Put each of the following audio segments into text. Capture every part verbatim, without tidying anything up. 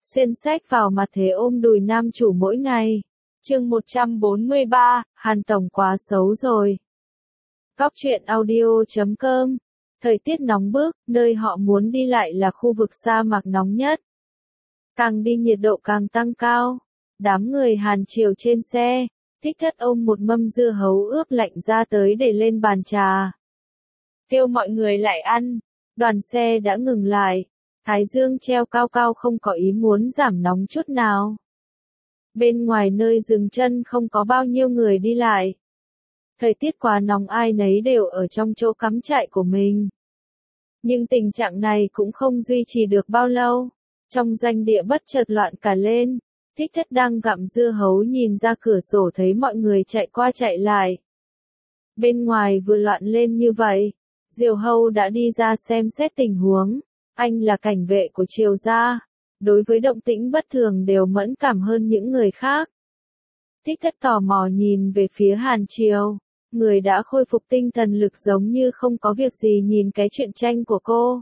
Xuyên sách vào mặt thế ôm đùi nam chủ mỗi ngày. Chương một trăm bốn mươi ba, Hàn Tổng quá xấu rồi. Góc truyện audio chấm com. Thời tiết nóng bức, nơi họ muốn đi lại là khu vực sa mạc nóng nhất. Càng đi nhiệt độ càng tăng cao. Đám người Hàn Triều trên xe, Thích Thất ôm một mâm dưa hấu ướp lạnh ra tới để lên bàn trà. Kêu mọi người lại ăn, đoàn xe đã ngừng lại. Thái dương treo cao cao không có ý muốn giảm nóng chút nào. Bên ngoài nơi dừng chân không có bao nhiêu người đi lại. Thời tiết quá nóng ai nấy đều ở trong chỗ cắm trại của mình. Nhưng tình trạng này cũng không duy trì được bao lâu. Trong doanh địa bất chợt loạn cả lên. Thích Thất đang gặm dưa hấu nhìn ra cửa sổ thấy mọi người chạy qua chạy lại. Bên ngoài vừa loạn lên như vậy, Diều Hâu đã đi ra xem xét tình huống. Anh là cảnh vệ của Triều gia, đối với động tĩnh bất thường đều mẫn cảm hơn những người khác. Thích Thất tò mò nhìn về phía Hàn Triều, người đã khôi phục tinh thần lực giống như không có việc gì nhìn cái truyện tranh của cô.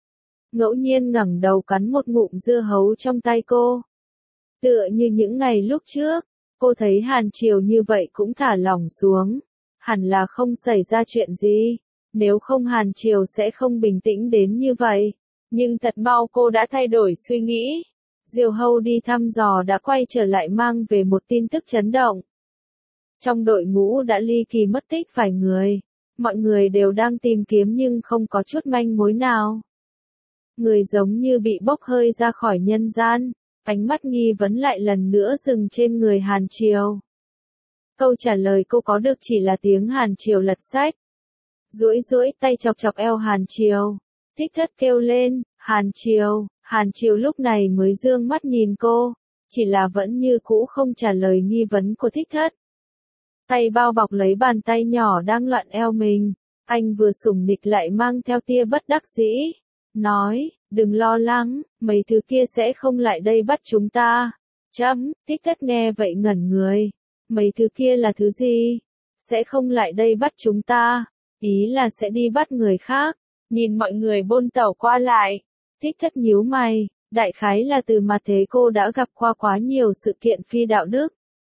Ngẫu nhiên ngẩng đầu cắn một ngụm dưa hấu trong tay cô. Tựa như những ngày lúc trước, cô thấy Hàn Triều như vậy cũng thả lỏng xuống. Hẳn là không xảy ra chuyện gì, nếu không Hàn Triều sẽ không bình tĩnh đến như vậy. Nhưng thật mau cô đã thay đổi suy nghĩ. Diều Hâu đi thăm dò đã quay trở lại mang về một tin tức chấn động. Trong đội ngũ đã ly kỳ mất tích vài người. Mọi người đều đang tìm kiếm nhưng không có chút manh mối nào. Người giống như bị bốc hơi ra khỏi nhân gian. Ánh mắt nghi vấn lại lần nữa dừng trên người Hàn Triều. Câu trả lời cô có được chỉ là tiếng Hàn Triều lật sách. Duỗi duỗi tay chọc chọc eo Hàn Triều. Thích Thất kêu lên, Hàn Triều, Hàn Triều lúc này mới dương mắt nhìn cô, chỉ là vẫn như cũ không trả lời nghi vấn của Thích Thất. Tay bao bọc lấy bàn tay nhỏ đang loạn eo mình, anh vừa sủng nịch lại mang theo tia bất đắc dĩ, nói, đừng lo lắng, mấy thứ kia sẽ không lại đây bắt chúng ta. Chấm, Thích Thất nghe vậy ngẩn người, mấy thứ kia là thứ gì? Sẽ không lại đây bắt chúng ta, ý là sẽ đi bắt người khác. Nhìn mọi người bôn tẩu qua lại, Thích Thất nhíu mày, đại khái là từ mặt thế cô đã gặp qua quá nhiều sự kiện phi đạo đức.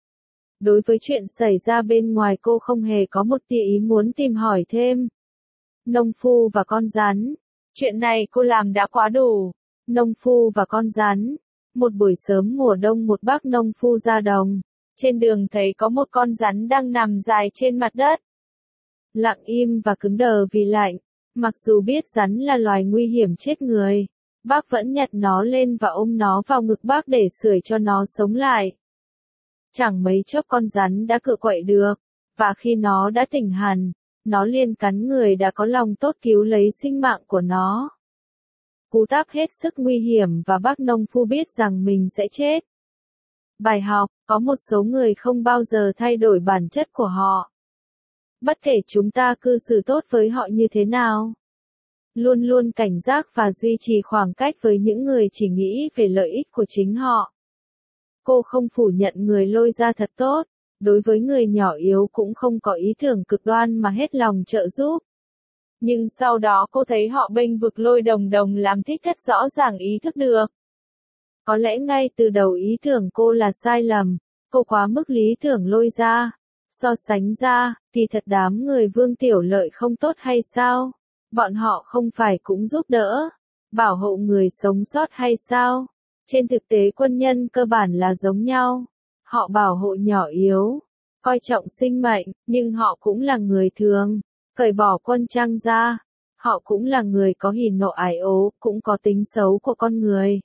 Đối với chuyện xảy ra bên ngoài cô không hề có một tia ý muốn tìm hỏi thêm. Nông phu và con rắn, chuyện này cô làm đã quá đủ. Nông phu và con rắn, một buổi sớm mùa đông một bác nông phu ra đồng, trên đường thấy có một con rắn đang nằm dài trên mặt đất. Lặng im và cứng đờ vì lạnh. Mặc dù biết rắn là loài nguy hiểm chết người, bác vẫn nhặt nó lên và ôm nó vào ngực bác để sưởi cho nó sống lại. Chẳng mấy chốc con rắn đã cựa quậy được, và khi nó đã tỉnh hẳn, nó liền cắn người đã có lòng tốt cứu lấy sinh mạng của nó. Cú táp hết sức nguy hiểm và bác nông phu biết rằng mình sẽ chết. Bài học, có một số người không bao giờ thay đổi bản chất của họ. Bất kể chúng ta cư xử tốt với họ như thế nào. Luôn luôn cảnh giác và duy trì khoảng cách với những người chỉ nghĩ về lợi ích của chính họ. Cô không phủ nhận người lôi ra thật tốt, đối với người nhỏ yếu cũng không có ý tưởng cực đoan mà hết lòng trợ giúp. Nhưng sau đó cô thấy họ bênh vực lôi đồng đồng làm Thích Thất rõ ràng ý thức được. Có lẽ ngay từ đầu ý tưởng cô là sai lầm, cô quá mức lý tưởng lôi ra. So sánh ra, thì thật đám người Vương Tiểu Lợi không tốt hay sao? Bọn họ không phải cũng giúp đỡ, bảo hộ người sống sót hay sao? Trên thực tế quân nhân cơ bản là giống nhau. Họ bảo hộ nhỏ yếu, coi trọng sinh mệnh, nhưng họ cũng là người thường. Cởi bỏ quân trang ra, họ cũng là người có hỉ nộ ái ố, cũng có tính xấu của con người.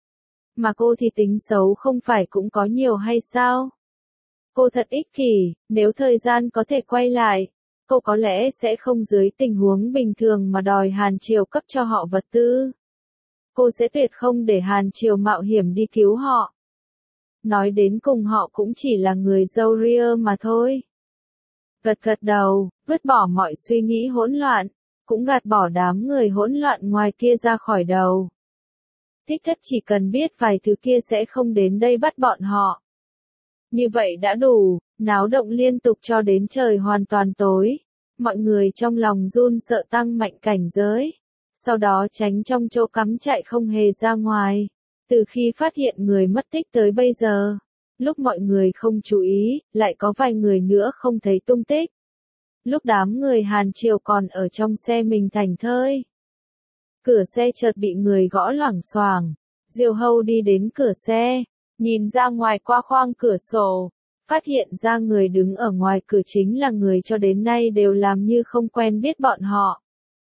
Mà cô thì tính xấu không phải cũng có nhiều hay sao? Cô thật ích kỷ, nếu thời gian có thể quay lại, cô có lẽ sẽ không dưới tình huống bình thường mà đòi Hàn Triều cấp cho họ vật tư. Cô sẽ tuyệt không để Hàn Triều mạo hiểm đi cứu họ. Nói đến cùng họ cũng chỉ là người dâu ria mà thôi. Gật gật đầu, vứt bỏ mọi suy nghĩ hỗn loạn, cũng gạt bỏ đám người hỗn loạn ngoài kia ra khỏi đầu. Thích Thất chỉ cần biết vài thứ kia sẽ không đến đây bắt bọn họ. Như vậy đã đủ, náo động liên tục cho đến trời hoàn toàn tối. Mọi người trong lòng run sợ tăng mạnh cảnh giới. Sau đó tránh trong chỗ cắm trại không hề ra ngoài. Từ khi phát hiện người mất tích tới bây giờ, lúc mọi người không chú ý, lại có vài người nữa không thấy tung tích. Lúc đám người Hàn Triều còn ở trong xe mình thảnh thơi. Cửa xe chợt bị người gõ loảng xoảng. Diều Hâu đi đến cửa xe, nhìn ra ngoài qua khoang cửa sổ, phát hiện ra người đứng ở ngoài cửa chính là người cho đến nay đều làm như không quen biết bọn họ.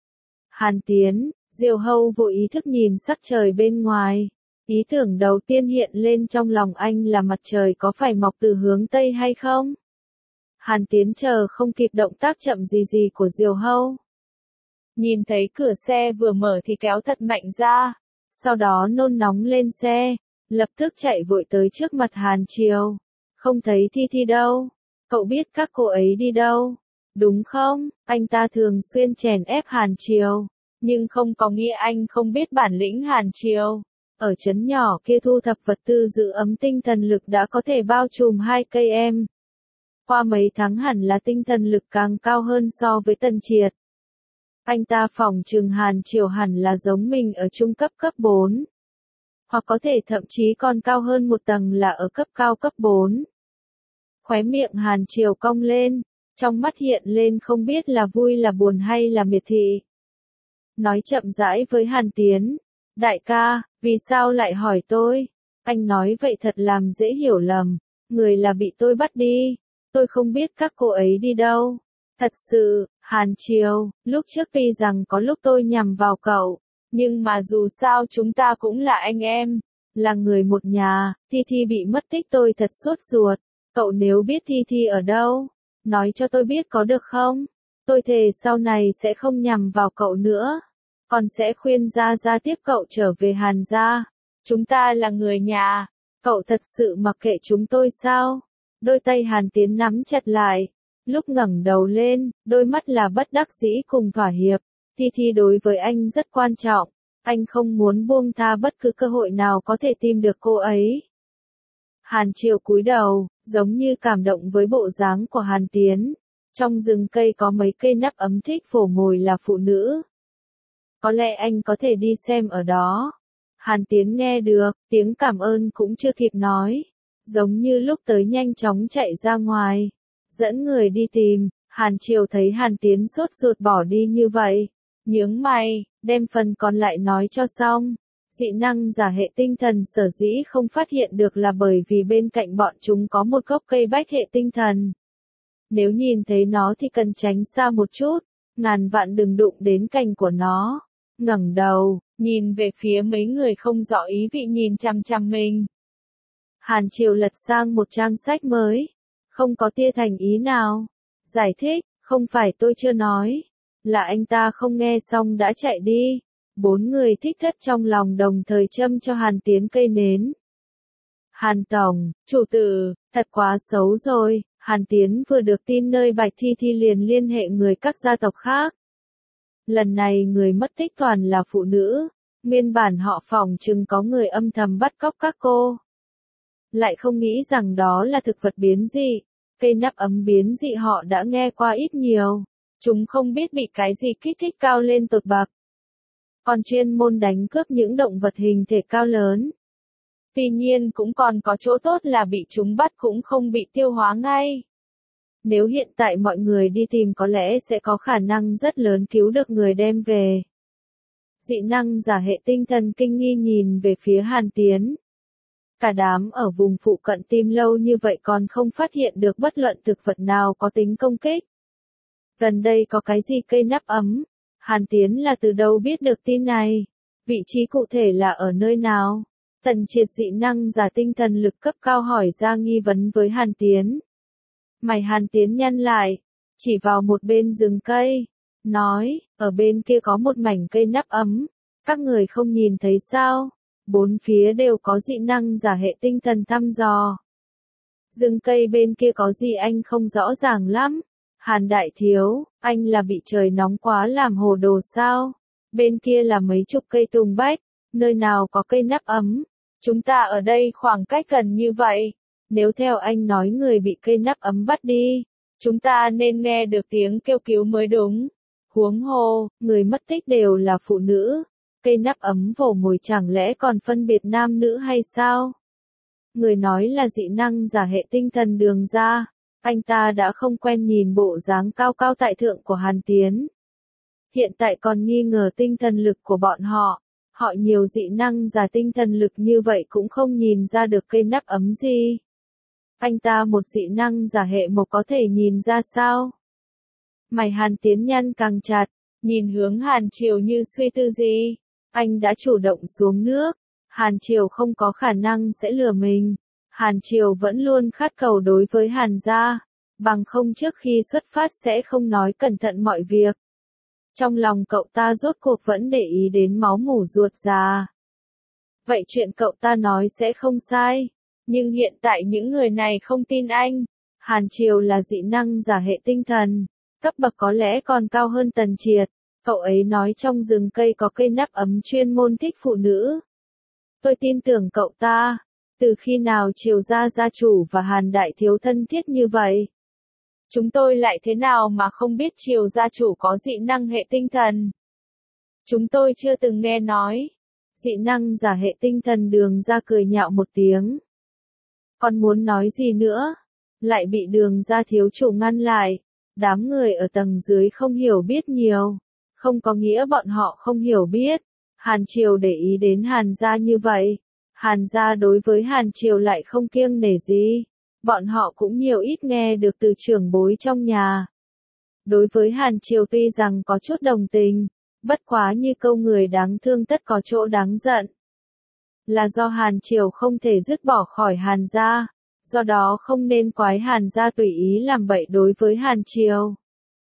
Hàn Tiến, Diều Hâu vô ý thức nhìn sắc trời bên ngoài. Ý tưởng đầu tiên hiện lên trong lòng anh là mặt trời có phải mọc từ hướng Tây hay không? Hàn Tiến chờ không kịp động tác chậm gì gì của Diều Hâu. Nhìn thấy cửa xe vừa mở thì kéo thật mạnh ra, sau đó nôn nóng lên xe, lập tức chạy vội tới trước mặt Hàn Triều. Không thấy Thi Thi đâu, cậu biết các cô ấy đi đâu, đúng không? Anh ta thường xuyên chèn ép Hàn Triều, nhưng không có nghĩa anh không biết bản lĩnh Hàn Triều. Ở trấn nhỏ kia thu thập vật tư giữ ấm tinh thần lực đã có thể bao trùm hai cây em. Qua mấy tháng hẳn là tinh thần lực càng cao hơn so với Tần Triệt. Anh ta phỏng chừng Hàn Triều hẳn là giống mình ở trung cấp cấp bốn. Hoặc có thể thậm chí còn cao hơn một tầng là ở cấp cao cấp bốn. Khóe miệng Hàn Triều cong lên, trong mắt hiện lên không biết là vui là buồn hay là miệt thị. Nói chậm rãi với Hàn Tiến, đại ca, vì sao lại hỏi tôi? Anh nói vậy thật làm dễ hiểu lầm, người là bị tôi bắt đi, tôi không biết các cô ấy đi đâu. Thật sự, Hàn Triều, lúc trước tuy rằng có lúc tôi nhằm vào cậu, nhưng mà dù sao chúng ta cũng là anh em, là người một nhà. Thi Thi bị mất tích tôi thật sốt ruột, cậu nếu biết Thi Thi ở đâu, nói cho tôi biết có được không? Tôi thề sau này sẽ không nhằm vào cậu nữa, còn sẽ khuyên Gia Gia tiếp cậu trở về Hàn gia. Chúng ta là người nhà, cậu thật sự mặc kệ chúng tôi sao? Đôi tay Hàn Tiến nắm chặt lại, lúc ngẩng đầu lên, đôi mắt là bất đắc dĩ cùng thỏa hiệp. Thi Thi đối với anh rất quan trọng, anh không muốn buông tha bất cứ cơ hội nào có thể tìm được cô ấy. Hàn Triều cúi đầu, giống như cảm động với bộ dáng của Hàn Tiến. Trong rừng cây có mấy cây nắp ấm thích phổ mồi là phụ nữ. Có lẽ anh có thể đi xem ở đó. Hàn Tiến nghe được, tiếng cảm ơn cũng chưa kịp nói. Giống như lúc tới nhanh chóng chạy ra ngoài, dẫn người đi tìm. Hàn Triều thấy Hàn Tiến sốt ruột bỏ đi như vậy, nhướng mày, đem phần còn lại nói cho xong. Dị năng giả hệ tinh thần sở dĩ không phát hiện được là bởi vì bên cạnh bọn chúng có một gốc cây bách hệ tinh thần. Nếu nhìn thấy nó thì cần tránh xa một chút, ngàn vạn đừng đụng đến cành của nó. Ngẩng đầu, nhìn về phía mấy người không rõ ý vị nhìn chằm chằm mình. Hàn Triều lật sang một trang sách mới, không có tia thành ý nào. Giải thích, không phải tôi chưa nói, là anh ta không nghe xong đã chạy đi. Bốn người thích thất trong lòng đồng thời châm cho Hàn Tiến cây nến. Hàn Tổng, chủ tử, thật quá xấu rồi. Hàn Tiến vừa được tin nơi Bạch Thi Thi liền liên hệ người các gia tộc khác. Lần này người mất tích toàn là phụ nữ, nguyên bản họ phỏng chừng có người âm thầm bắt cóc các cô. Lại không nghĩ rằng đó là thực vật biến dị, cây nắp ấm biến dị họ đã nghe qua ít nhiều. Chúng không biết bị cái gì kích thích cao lên tột bậc. Còn chuyên môn đánh cướp những động vật hình thể cao lớn. Tuy nhiên cũng còn có chỗ tốt là bị chúng bắt cũng không bị tiêu hóa ngay. Nếu hiện tại mọi người đi tìm có lẽ sẽ có khả năng rất lớn cứu được người đem về. Dị năng giả hệ tinh thần kinh nghi nhìn về phía Hàn Tiến. Cả đám ở vùng phụ cận tìm lâu như vậy còn không phát hiện được bất luận thực vật nào có tính công kích. Gần đây có cái gì cây nắp ấm? Hàn Tiến là từ đâu biết được tin này? Vị trí cụ thể là ở nơi nào? Tần Triệt dị năng giả tinh thần lực cấp cao hỏi ra nghi vấn với Hàn Tiến. Mày Hàn Tiến nhăn lại, chỉ vào một bên rừng cây, nói, ở bên kia có một mảnh cây nắp ấm, các người không nhìn thấy sao? Bốn phía đều có dị năng giả hệ tinh thần thăm dò. Rừng cây bên kia có gì anh không rõ ràng lắm. Hàn Đại Thiếu, anh là bị trời nóng quá làm hồ đồ sao? Bên kia là mấy chục cây tùng bách, nơi nào có cây nắp ấm? Chúng ta ở đây khoảng cách gần như vậy. Nếu theo anh nói người bị cây nắp ấm bắt đi, chúng ta nên nghe được tiếng kêu cứu mới đúng. Huống hồ, người mất tích đều là phụ nữ. Cây nắp ấm vồ mồi chẳng lẽ còn phân biệt nam nữ hay sao? Người nói là dị năng giả hệ tinh thần Đường ra, anh ta đã không quen nhìn bộ dáng cao cao tại thượng của Hàn Tiến. Hiện tại còn nghi ngờ tinh thần lực của bọn họ. Họ nhiều dị năng giả tinh thần lực như vậy cũng không nhìn ra được cây nắp ấm gì. Anh ta một dị năng giả hệ mộc có thể nhìn ra sao? Mày Hàn Tiến nhăn càng chặt, nhìn hướng Hàn Triều như suy tư gì. Anh đã chủ động xuống nước. Hàn Triều không có khả năng sẽ lừa mình. Hàn Triều vẫn luôn khát cầu đối với Hàn gia. Bằng không trước khi xuất phát sẽ không nói cẩn thận mọi việc. Trong lòng cậu ta rốt cuộc vẫn để ý đến máu mủ ruột già. Vậy chuyện cậu ta nói sẽ không sai. Nhưng hiện tại những người này không tin anh. Hàn Triều là dị năng giả hệ tinh thần. Cấp bậc có lẽ còn cao hơn Tần Triệt. Cậu ấy nói trong rừng cây có cây nắp ấm chuyên môn thích phụ nữ. Tôi tin tưởng cậu ta. Từ khi nào Triều gia gia chủ và Hàn đại thiếu thân thiết như vậy? Chúng tôi lại thế nào mà không biết Triều gia chủ có dị năng hệ tinh thần? Chúng tôi chưa từng nghe nói. Dị năng giả hệ tinh thần Đường ra cười nhạo một tiếng. Còn muốn nói gì nữa? Lại bị Đường ra thiếu chủ ngăn lại. Đám người ở tầng dưới không hiểu biết nhiều. Không có nghĩa bọn họ không hiểu biết. Hàn Triều để ý đến Hàn gia như vậy. Hàn gia đối với Hàn Triều lại không kiêng nể gì. Bọn họ cũng nhiều ít nghe được từ trưởng bối trong nhà. Đối với Hàn Triều tuy rằng có chút đồng tình, bất quá như câu người đáng thương tất có chỗ đáng giận. Là do Hàn Triều không thể dứt bỏ khỏi Hàn gia, do đó không nên quái Hàn gia tùy ý làm bậy đối với Hàn Triều.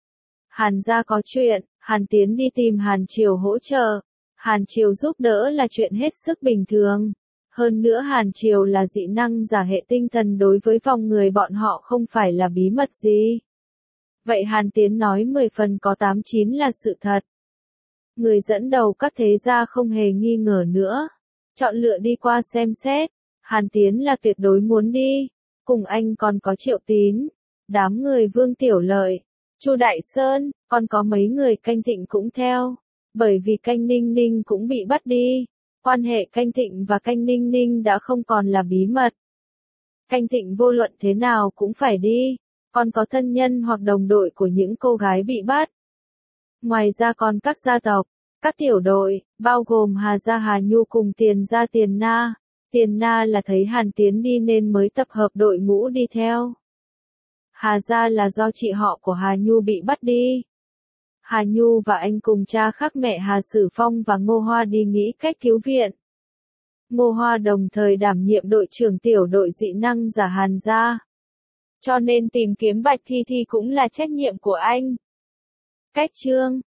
Hàn gia có chuyện, Hàn Tiến đi tìm Hàn Triều hỗ trợ. Hàn Triều giúp đỡ là chuyện hết sức bình thường. Hơn nữa Hàn Triều là dị năng giả hệ tinh thần đối với vòng người bọn họ không phải là bí mật gì. Vậy Hàn Tiến nói mười phần có tám chín là sự thật. Người dẫn đầu các thế gia không hề nghi ngờ nữa. Chọn lựa đi qua xem xét. Hàn Tiến là tuyệt đối muốn đi. Cùng anh còn có Triệu Tín. Đám người Vương Tiểu Lợi. Chu Đại Sơn. Còn có mấy người Canh Thịnh cũng theo. Bởi vì Canh Ninh Ninh cũng bị bắt đi. Quan hệ Canh Thịnh và Canh Ninh Ninh đã không còn là bí mật. Canh Thịnh vô luận thế nào cũng phải đi. Còn có thân nhân hoặc đồng đội của những cô gái bị bắt. Ngoài ra còn các gia tộc, các tiểu đội, bao gồm Hà gia Hà Nhu cùng Tiền gia Tiền Na. Tiền Na là thấy Hàn Tiến đi nên mới tập hợp đội ngũ đi theo. Hà gia là do chị họ của Hà Nhu bị bắt đi. Hà Nhu và anh cùng cha khác mẹ Hà Sử Phong và Ngô Hoa đi nghĩ cách cứu viện. Ngô Hoa đồng thời đảm nhiệm đội trưởng tiểu đội dị năng giả Hàn gia. Cho nên tìm kiếm Bạch Thi Thi cũng là trách nhiệm của anh. Cách chương